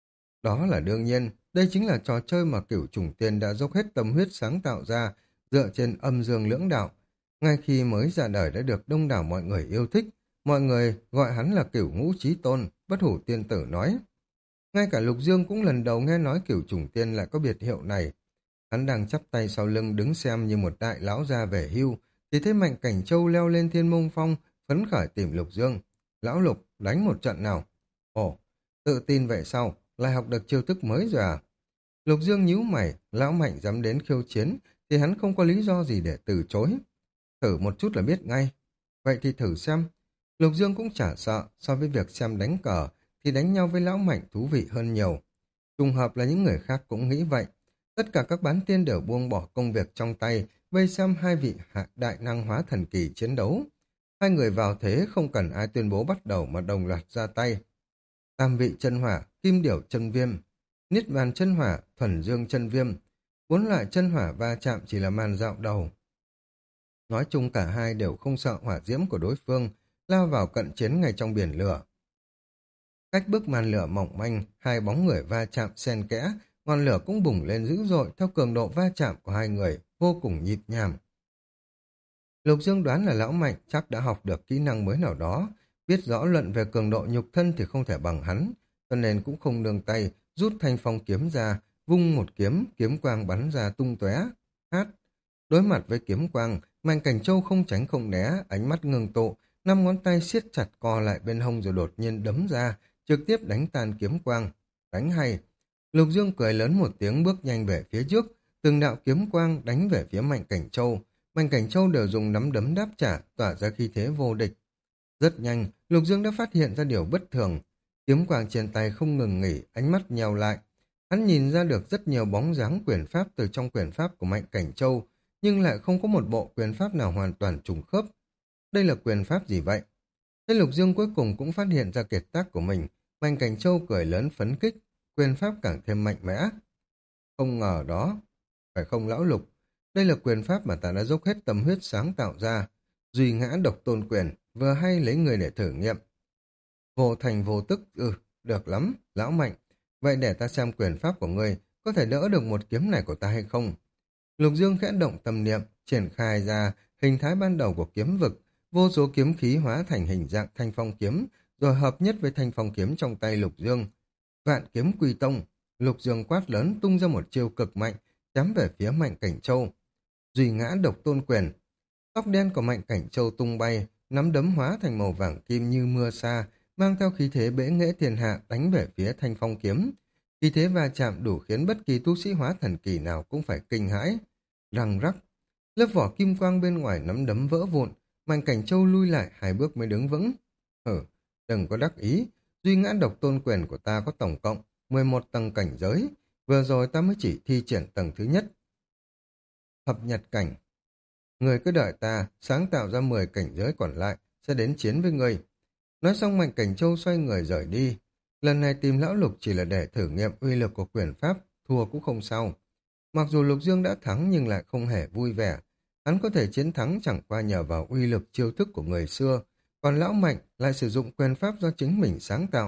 Đó là đương nhiên, đây chính là trò chơi mà Cửu Trùng Tiên đã dốc hết tâm huyết sáng tạo ra, dựa trên âm dương lưỡng đạo. Ngay khi mới ra đời đã được đông đảo mọi người yêu thích, mọi người gọi hắn là Cửu Ngũ Chí Tôn, Bất Hủ Tiên Tử nói. Ngay cả Lục Dương cũng lần đầu nghe nói Cửu Trùng Tiên lại có biệt hiệu này. Hắn đang chắp tay sau lưng đứng xem như một đại lão già về hưu, thì thấy Mạnh Cảnh Châu leo lên Thiên Môn Phong, phấn khởi tìm Lục Dương. Lão Lục, đánh một trận nào. Ồ, tự tin vậy sao? Lại học được chiêu thức mới rồi à? Lục Dương nhíu mày, lão Mạnh dám đến khiêu chiến, thì hắn không có lý do gì để từ chối. Thử một chút là biết ngay. Vậy thì thử xem. Lục Dương cũng chả sợ, so với việc xem đánh cờ, thì đánh nhau với lão Mạnh thú vị hơn nhiều. Trùng hợp là những người khác cũng nghĩ vậy. Tất cả các bán tiên đều buông bỏ công việc trong tay, vây xem hai vị đại năng hóa thần kỳ chiến đấu. Hai người vào thế không cần ai tuyên bố bắt đầu mà đồng loạt ra tay. Tam vị chân hỏa, kim điểu chân viêm, niết bàn chân hỏa, thuần dương chân viêm. Bốn loại chân hỏa va chạm chỉ là màn dạo đầu. Nói chung cả hai đều không sợ hỏa diễm của đối phương, lao vào cận chiến ngay trong biển lửa. Cách bức màn lửa mỏng manh, hai bóng người va chạm xen kẽ, ngọn lửa cũng bùng lên dữ dội theo cường độ va chạm của hai người, vô cùng nhịp nhàng. Lục Dương đoán là lão Mạnh chắc đã học được kỹ năng mới nào đó, biết rõ luận về cường độ nhục thân thì không thể bằng hắn, cho nên cũng không nương tay, rút thanh phong kiếm ra, vung một kiếm, kiếm quang bắn ra tung tóe. Hát! Đối mặt với kiếm quang, Mạnh Cảnh Châu không tránh không né, ánh mắt ngưng tụ, năm ngón tay siết chặt co lại bên hông rồi đột nhiên đấm ra, trực tiếp đánh tan kiếm quang. Đánh hay! Lục Dương cười lớn một tiếng bước nhanh về phía trước, từng đạo kiếm quang đánh về phía Mạnh Cảnh Châu. Mạnh Cảnh Châu đều dùng nắm đấm đáp trả, tỏa ra khí thế vô địch. Rất nhanh, Lục Dương đã phát hiện ra điều bất thường. Kiếm quang trên tay không ngừng nghỉ, ánh mắt nheo lại. Hắn nhìn ra được rất nhiều bóng dáng quyền pháp từ trong quyền pháp của Mạnh Cảnh Châu, nhưng lại không có một bộ quyền pháp nào hoàn toàn trùng khớp. Đây là quyền pháp gì vậy? Thế Lục Dương cuối cùng cũng phát hiện ra kiệt tác của mình. Mạnh Cảnh Châu cười lớn phấn khích, quyền pháp càng thêm mạnh mẽ. Không ngờ đó, phải không lão Lục? Đây là quyền pháp mà ta đã dốc hết tâm huyết sáng tạo ra. Duy ngã độc tôn quyền, vừa hay lấy người để thử nghiệm. Vô thành vô tức, được lắm, lão Mạnh. Vậy để ta xem quyền pháp của ngươi có thể đỡ được một kiếm này của ta hay không? Lục Dương khẽ động tâm niệm, triển khai ra hình thái ban đầu của kiếm vực, vô số kiếm khí hóa thành hình dạng thanh phong kiếm, rồi hợp nhất với thanh phong kiếm trong tay Lục Dương. Vạn kiếm quy tông, Lục Dương quát lớn tung ra một chiêu cực mạnh, chém về phía Mạnh Cảnh Châu. Duy ngã độc tôn quyền, tóc đen của Mạnh Cảnh Châu tung bay, nắm đấm hóa thành màu vàng kim như mưa sa, mang theo khí thế bẽ nghễ thiên hạ đánh về phía thanh phong kiếm. Khí thế va chạm đủ khiến bất kỳ tu sĩ hóa thần kỳ nào cũng phải kinh hãi. Răng rắc, lớp vỏ kim quang bên ngoài nắm đấm vỡ vụn, Mạnh Cảnh Châu lui lại 2 bước mới đứng vững. Đừng có đắc ý, duy ngã độc tôn quyền của ta có tổng cộng 11 tầng cảnh giới, vừa rồi ta mới chỉ thi triển tầng thứ nhất. Thập nhật cảnh, người cứ đợi ta, sáng tạo ra 10 cảnh giới còn lại, sẽ đến chiến với người. Nói xong Mạnh Cảnh Châu xoay người rời đi. Lần này tìm lão Lục chỉ là để thử nghiệm uy lực của quyền pháp, thua cũng không sao. Mặc dù Lục Dương đã thắng nhưng lại không hề vui vẻ. Hắn có thể chiến thắng chẳng qua nhờ vào uy lực chiêu thức của người xưa, còn lão Mạnh lại sử dụng quyền pháp do chính mình sáng tạo.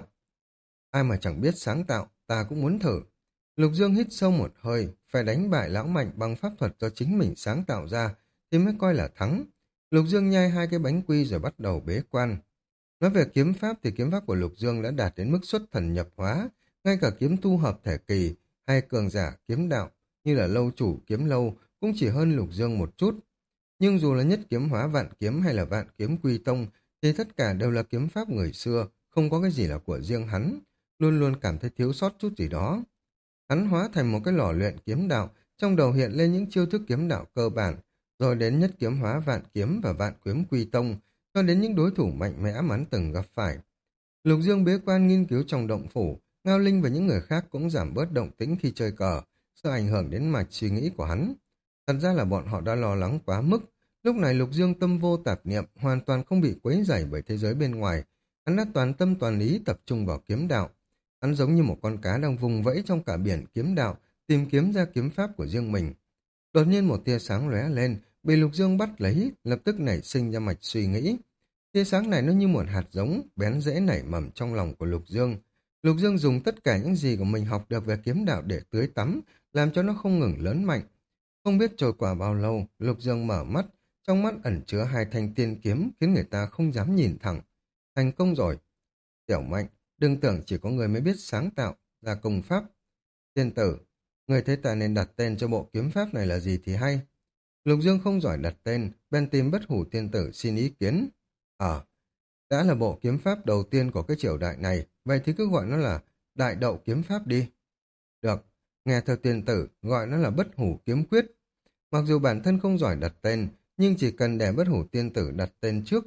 Ai mà chẳng biết sáng tạo, ta cũng muốn thử. Lục Dương hít sâu một hơi, phải đánh bại lão Mạnh bằng pháp thuật do chính mình sáng tạo ra, thì mới coi là thắng. Lục Dương nhai 2 cái bánh quy rồi bắt đầu bế quan. Nói về kiếm pháp thì kiếm pháp của Lục Dương đã đạt đến mức xuất thần nhập hóa, ngay cả kiếm tu hợp thể kỳ hay cường giả kiếm đạo như là lâu chủ kiếm lâu cũng chỉ hơn Lục Dương một chút. Nhưng dù là nhất kiếm hóa vạn kiếm hay là vạn kiếm quy tông thì tất cả đều là kiếm pháp người xưa, không có cái gì là của riêng hắn, luôn luôn cảm thấy thiếu sót chút gì đó. Hắn hóa thành một cái lò luyện kiếm đạo, trong đầu hiện lên những chiêu thức kiếm đạo cơ bản, rồi đến nhất kiếm hóa vạn kiếm và vạn kiếm quy tông, cho đến những đối thủ mạnh mẽ mà hắn từng gặp phải. Lục Dương bế quan nghiên cứu trong động phủ, Ngao Linh và những người khác cũng giảm bớt động tĩnh khi chơi cờ, sợ ảnh hưởng đến mạch suy nghĩ của hắn. Thật ra là bọn họ đã lo lắng quá mức. Lúc này Lục Dương tâm vô tạp niệm, hoàn toàn không bị quấy rầy bởi thế giới bên ngoài. Hắn đã toàn tâm toàn ý tập trung vào kiếm đạo. Hắn giống như một con cá đang vùng vẫy trong cả biển kiếm đạo, tìm kiếm ra kiếm pháp của riêng mình. Đột nhiên một tia sáng lóe lên, bị Lục Dương bắt lấy, lập tức nảy sinh ra mạch suy nghĩ. Tia sáng này nó như một hạt giống, bén rễ nảy mầm trong lòng của Lục Dương. Lục Dương dùng tất cả những gì của mình học được về kiếm đạo để tưới tắm, làm cho nó không ngừng lớn mạnh. Không biết trôi qua bao lâu, Lục Dương mở mắt, trong mắt ẩn chứa 2 thanh tiên kiếm khiến người ta không dám nhìn thẳng. Thành công rồi. Tiểu Mạnh, đừng tưởng chỉ có người mới biết sáng tạo, là công pháp. Tiên tử, người thấy ta nên đặt tên cho bộ kiếm pháp này là gì thì hay. Lục Dương không giỏi đặt tên, bèn tìm Bất Hủ tiên tử xin ý kiến. Ờ, đã là bộ kiếm pháp đầu tiên của cái triều đại này, vậy thì cứ gọi nó là đại đậu kiếm pháp đi. Được, nghe theo tiên tử, gọi nó là bất hủ kiếm quyết. Mặc dù bản thân không giỏi đặt tên, nhưng chỉ cần để bất hủ tiên tử đặt tên trước,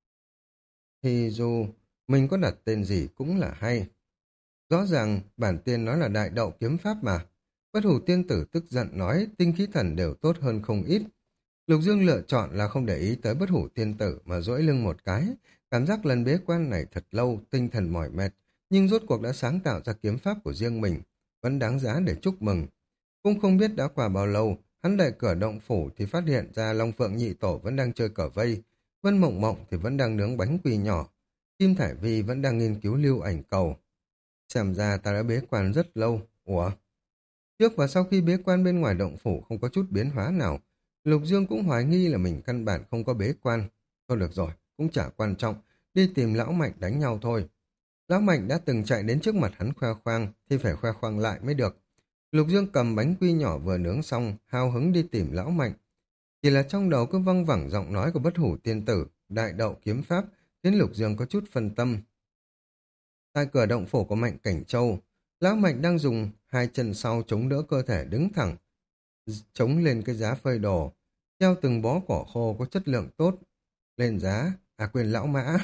thì dù mình có đặt tên gì cũng là hay. Rõ ràng bản tiên nói là đại đậu kiếm pháp mà. Bất hủ tiên tử tức giận nói tinh khí thần đều tốt hơn không ít. Lục Dương lựa chọn là không để ý tới bất hủ tiên tử mà duỗi lưng một cái. Cảm giác lần bế quan này thật lâu, tinh thần mỏi mệt, nhưng rốt cuộc đã sáng tạo ra kiếm pháp của riêng mình. Vẫn đáng giá để chúc mừng. Cũng không biết đã qua bao lâu, hắn đẩy cửa động phủ thì phát hiện ra Long Phượng Nhị Tổ vẫn đang chơi cờ vây. Vân Mộng Mộng thì vẫn đang nướng bánh quy nhỏ. Kim Thải Vi vẫn đang nghiên cứu lưu ảnh cầu. Xem ra ta đã bế quan rất lâu. Ủa? Trước và sau khi bế quan bên ngoài động phủ không có chút biến hóa nào, Lục Dương cũng hoài nghi là mình căn bản không có bế quan. Thôi được rồi, cũng chả quan trọng, đi tìm Lão Mạnh đánh nhau thôi. Lão Mạnh đã từng chạy đến trước mặt hắn khoe khoang, thì phải khoe khoang lại mới được. Lục Dương cầm bánh quy nhỏ vừa nướng xong, hào hứng đi tìm Lão Mạnh. Chỉ là trong đầu cứ văng vẳng giọng nói của bất hủ tiên tử, đại đậu kiếm pháp, khiến Lục Dương có chút phân tâm. Tại cửa động phủ của Mạnh Cảnh Châu, Lão Mạnh đang dùng hai chân sau chống đỡ cơ thể đứng thẳng, chống lên cái giá phơi đồ, treo từng bó cỏ khô có chất lượng tốt. Lên giá, quên lão mã.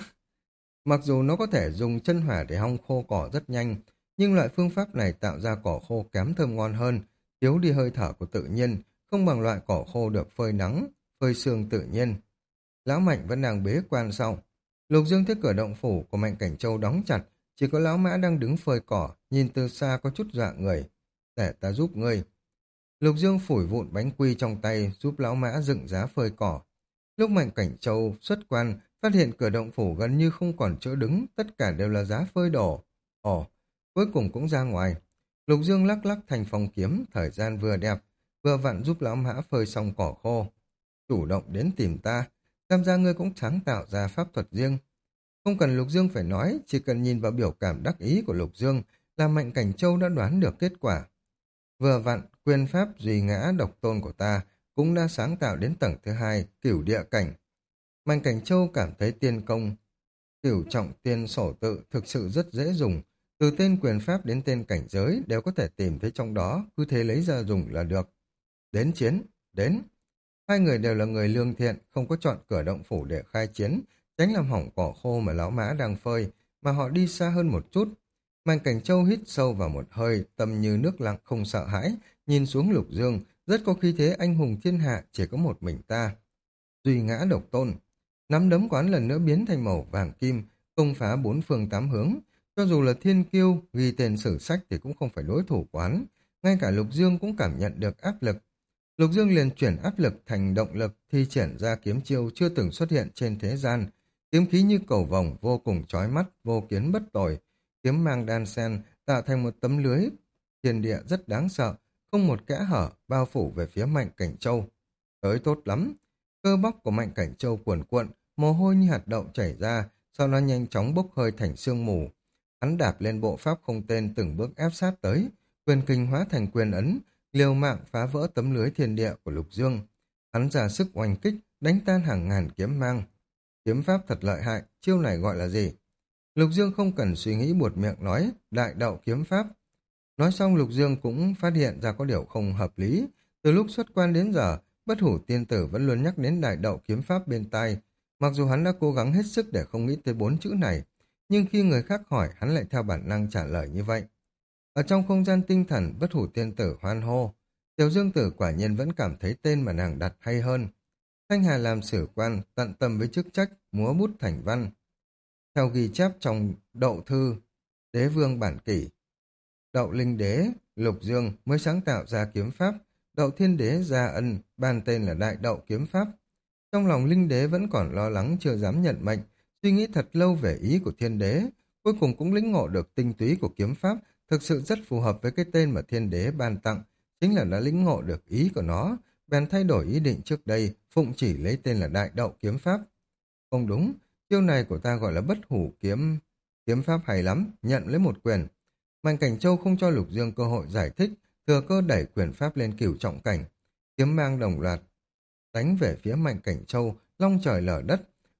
Mặc dù nó có thể dùng chân hỏa để hong khô cỏ rất nhanh, nhưng loại phương pháp này tạo ra cỏ khô kém thơm ngon hơn, thiếu đi hơi thở của tự nhiên, không bằng loại cỏ khô được phơi nắng, phơi sương tự nhiên. Lão Mạnh vẫn đang bế quan sau. Lục Dương thấy cửa động phủ của Mạnh Cảnh Châu đóng chặt, chỉ có lão mã đang đứng phơi cỏ, nhìn từ xa có chút dọa người. Để ta giúp ngươi. Lục Dương phủi vụn bánh quy trong tay giúp lão mã dựng giá phơi cỏ. Lúc Mạnh Cảnh Châu xuất quan, phát hiện cửa động phủ gần như không còn chỗ đứng, tất cả đều là giá phơi đổ. Ồ, cuối cùng cũng ra ngoài. Lục Dương lắc lắc thành phong kiếm, thời gian vừa đẹp, vừa vặn giúp lão mã phơi xong cỏ khô. Chủ động đến tìm ta, tham gia ngươi cũng sáng tạo ra pháp thuật riêng. Không cần Lục Dương phải nói, chỉ cần nhìn vào biểu cảm đắc ý của Lục Dương là Mạnh Cảnh Châu đã đoán được kết quả. Vừa vặn, quyền pháp duy ngã độc tôn của ta cũng đã sáng tạo đến tầng thứ hai, cửu địa cảnh. Mạnh Cảnh Châu cảm thấy tiên công, cửu trọng tiên sổ tự thực sự rất dễ dùng. Từ tên quyền pháp đến tên cảnh giới đều có thể tìm thấy trong đó, cứ thế lấy ra dùng là được. Đến chiến, đến. Hai người đều là người lương thiện, không có chọn cửa động phủ để khai chiến, tránh làm hỏng cỏ khô mà lão mã đang phơi, mà họ đi xa hơn một chút. Mạnh Cảnh Châu hít sâu vào một hơi, tâm như nước lặng không sợ hãi, nhìn xuống Lục Dương, rất có khí thế anh hùng thiên hạ, chỉ có một mình ta. Duy ngã độc tôn, nắm đấm quán lần nữa biến thành màu vàng kim, công phá bốn phương tám hướng. Cho dù là thiên kiêu, ghi tên sử sách thì cũng không phải đối thủ quán. Ngay cả Lục Dương cũng cảm nhận được áp lực. Lục Dương liền chuyển áp lực thành động lực, thi triển ra kiếm chiêu chưa từng xuất hiện trên thế gian. Kiếm khí như cầu vồng, vô cùng chói mắt, vô kiến bất tồi. Kiếm mang đan sen, tạo thành một tấm lưới. Thiên địa rất đáng sợ, không một kẽ hở, bao phủ về phía Mạnh Cảnh Châu. Tới tốt lắm. Cơ bắp của Mạnh Cảnh Châu cuồn cuộn, mồ hôi như hạt đậu chảy ra, sau đó nhanh chóng bốc hơi thành sương mù. Hắn đạp lên bộ pháp không tên từng bước ép sát tới, quyền kinh hóa thành quyền ấn, liều mạng phá vỡ tấm lưới thiên địa của Lục Dương. Hắn ra sức oanh kích, đánh tan hàng ngàn kiếm mang. Kiếm pháp thật lợi hại, chiêu này gọi là gì? Lục Dương không cần suy nghĩ buột miệng nói, đại đậu kiếm pháp. Nói xong Lục Dương cũng phát hiện ra có điều không hợp lý. Từ lúc xuất quan đến giờ, bất hủ tiên tử vẫn luôn nhắc đến đại đậu kiếm pháp bên tai. Mặc dù hắn đã cố gắng hết sức để không nghĩ tới bốn chữ này, nhưng khi người khác hỏi hắn lại theo bản năng trả lời như vậy. Ở trong không gian tinh thần, bất hủ tiên tử hoan hô. Tiểu Dương Tử quả nhiên vẫn cảm thấy tên mà nàng đặt hay hơn. Thanh Hà làm sử quan, tận tâm với chức trách, múa bút thành văn. Theo ghi chép trong Đậu Thư, Đế Vương Bản Kỷ, Đậu Linh Đế, Lục Dương mới sáng tạo ra kiếm pháp, Đậu Thiên Đế Gia Ân, ban tên là Đại Đậu Kiếm Pháp. Trong lòng Linh Đế vẫn còn lo lắng chưa dám nhận mệnh, suy nghĩ thật lâu về ý của Thiên Đế, cuối cùng cũng lĩnh ngộ được tinh túy của kiếm pháp, thực sự rất phù hợp với cái tên mà Thiên Đế ban tặng, chính là đã lĩnh ngộ được ý của nó, bèn thay đổi ý định trước đây, phụng chỉ lấy tên là Đại Đậu Kiếm Pháp. Không đúng, chiêu này của ta gọi là bất hủ kiếm. Kiếm pháp hay lắm, nhận lấy một quyền. Mạnh Cảnh Châu không cho Lục Dương cơ hội giải thích, thừa cơ đẩy quyền pháp lên cửu trọng cảnh. Kiếm mang đồng loạt đánh về phía Mạnh Cảnh Châu, long trời lở đất.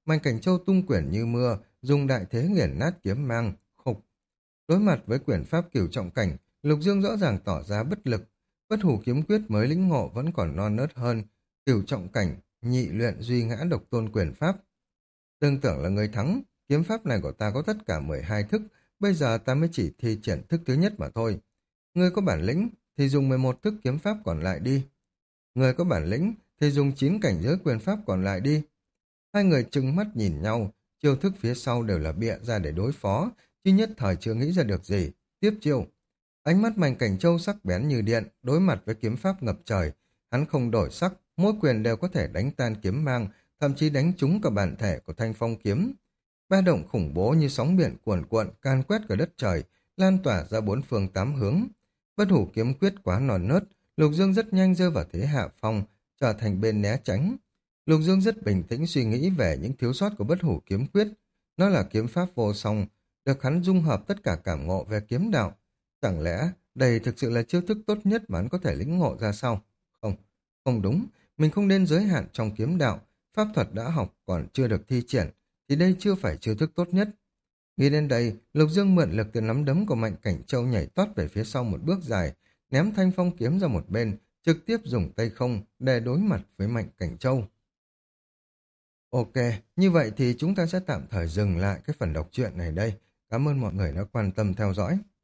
Mạnh Cảnh Châu tung quyển như mưa, dùng đại thế nghiền nát kiếm mang, khục. Đối mặt với quyển pháp cửu trọng cảnh, Lục Dương rõ ràng tỏ ra bất lực. Bất hủ kiếm quyết mới lĩnh ngộ vẫn còn non nớt hơn. Cửu trọng cảnh, nhị luyện duy ngã độc tôn quyền pháp. Đừng tưởng là người thắng, kiếm pháp này của ta có tất cả 12 thức, bây giờ ta mới chỉ thi triển thức thứ nhất mà thôi. Ngươi có bản lĩnh thì dùng 11 thức kiếm pháp còn lại đi. Ngươi có bản lĩnh thì dùng 9 cảnh giới quyền pháp còn lại đi. Hai người trừng mắt nhìn nhau, chiêu thức phía sau đều là bịa ra để đối phó, chứ nhất thời chưa nghĩ ra được gì. Tiếp chiêu. Ánh mắt Mạnh Cảnh Châu sắc bén như điện, đối mặt với kiếm pháp ngập trời. Hắn không đổi sắc, mỗi quyền đều có thể đánh tan kiếm mang, thậm chí đánh trúng cả bản thể của thanh phong kiếm. Ba động khủng bố như sóng biển cuồn cuộn, can quét cả đất trời, lan tỏa ra bốn phương tám hướng. Bất hủ kiếm quyết quá non nớt, Lục Dương rất nhanh rơi vào thế hạ phong, trở thành bên né tránh. Lục Dương rất bình tĩnh suy nghĩ về những thiếu sót của bất hủ kiếm quyết. Nó là kiếm pháp vô song, được hắn dung hợp tất cả cảm ngộ về kiếm đạo. Chẳng lẽ đây thực sự là chiêu thức tốt nhất mà hắn có thể lĩnh ngộ ra sao? Không, không đúng. Mình không nên giới hạn trong kiếm đạo. Pháp thuật đã học còn chưa được thi triển, thì đây chưa phải chiêu thức tốt nhất. Nghĩ đến đây, Lục Dương mượn lực từ nắm đấm của Mạnh Cảnh Châu nhảy toát về phía sau một bước dài, ném thanh phong kiếm ra một bên, trực tiếp dùng tay không để đối mặt với Mạnh Cảnh Châu. Ok, như vậy thì chúng ta sẽ tạm thời dừng lại cái phần đọc truyện này đây. Cảm ơn mọi người đã quan tâm theo dõi.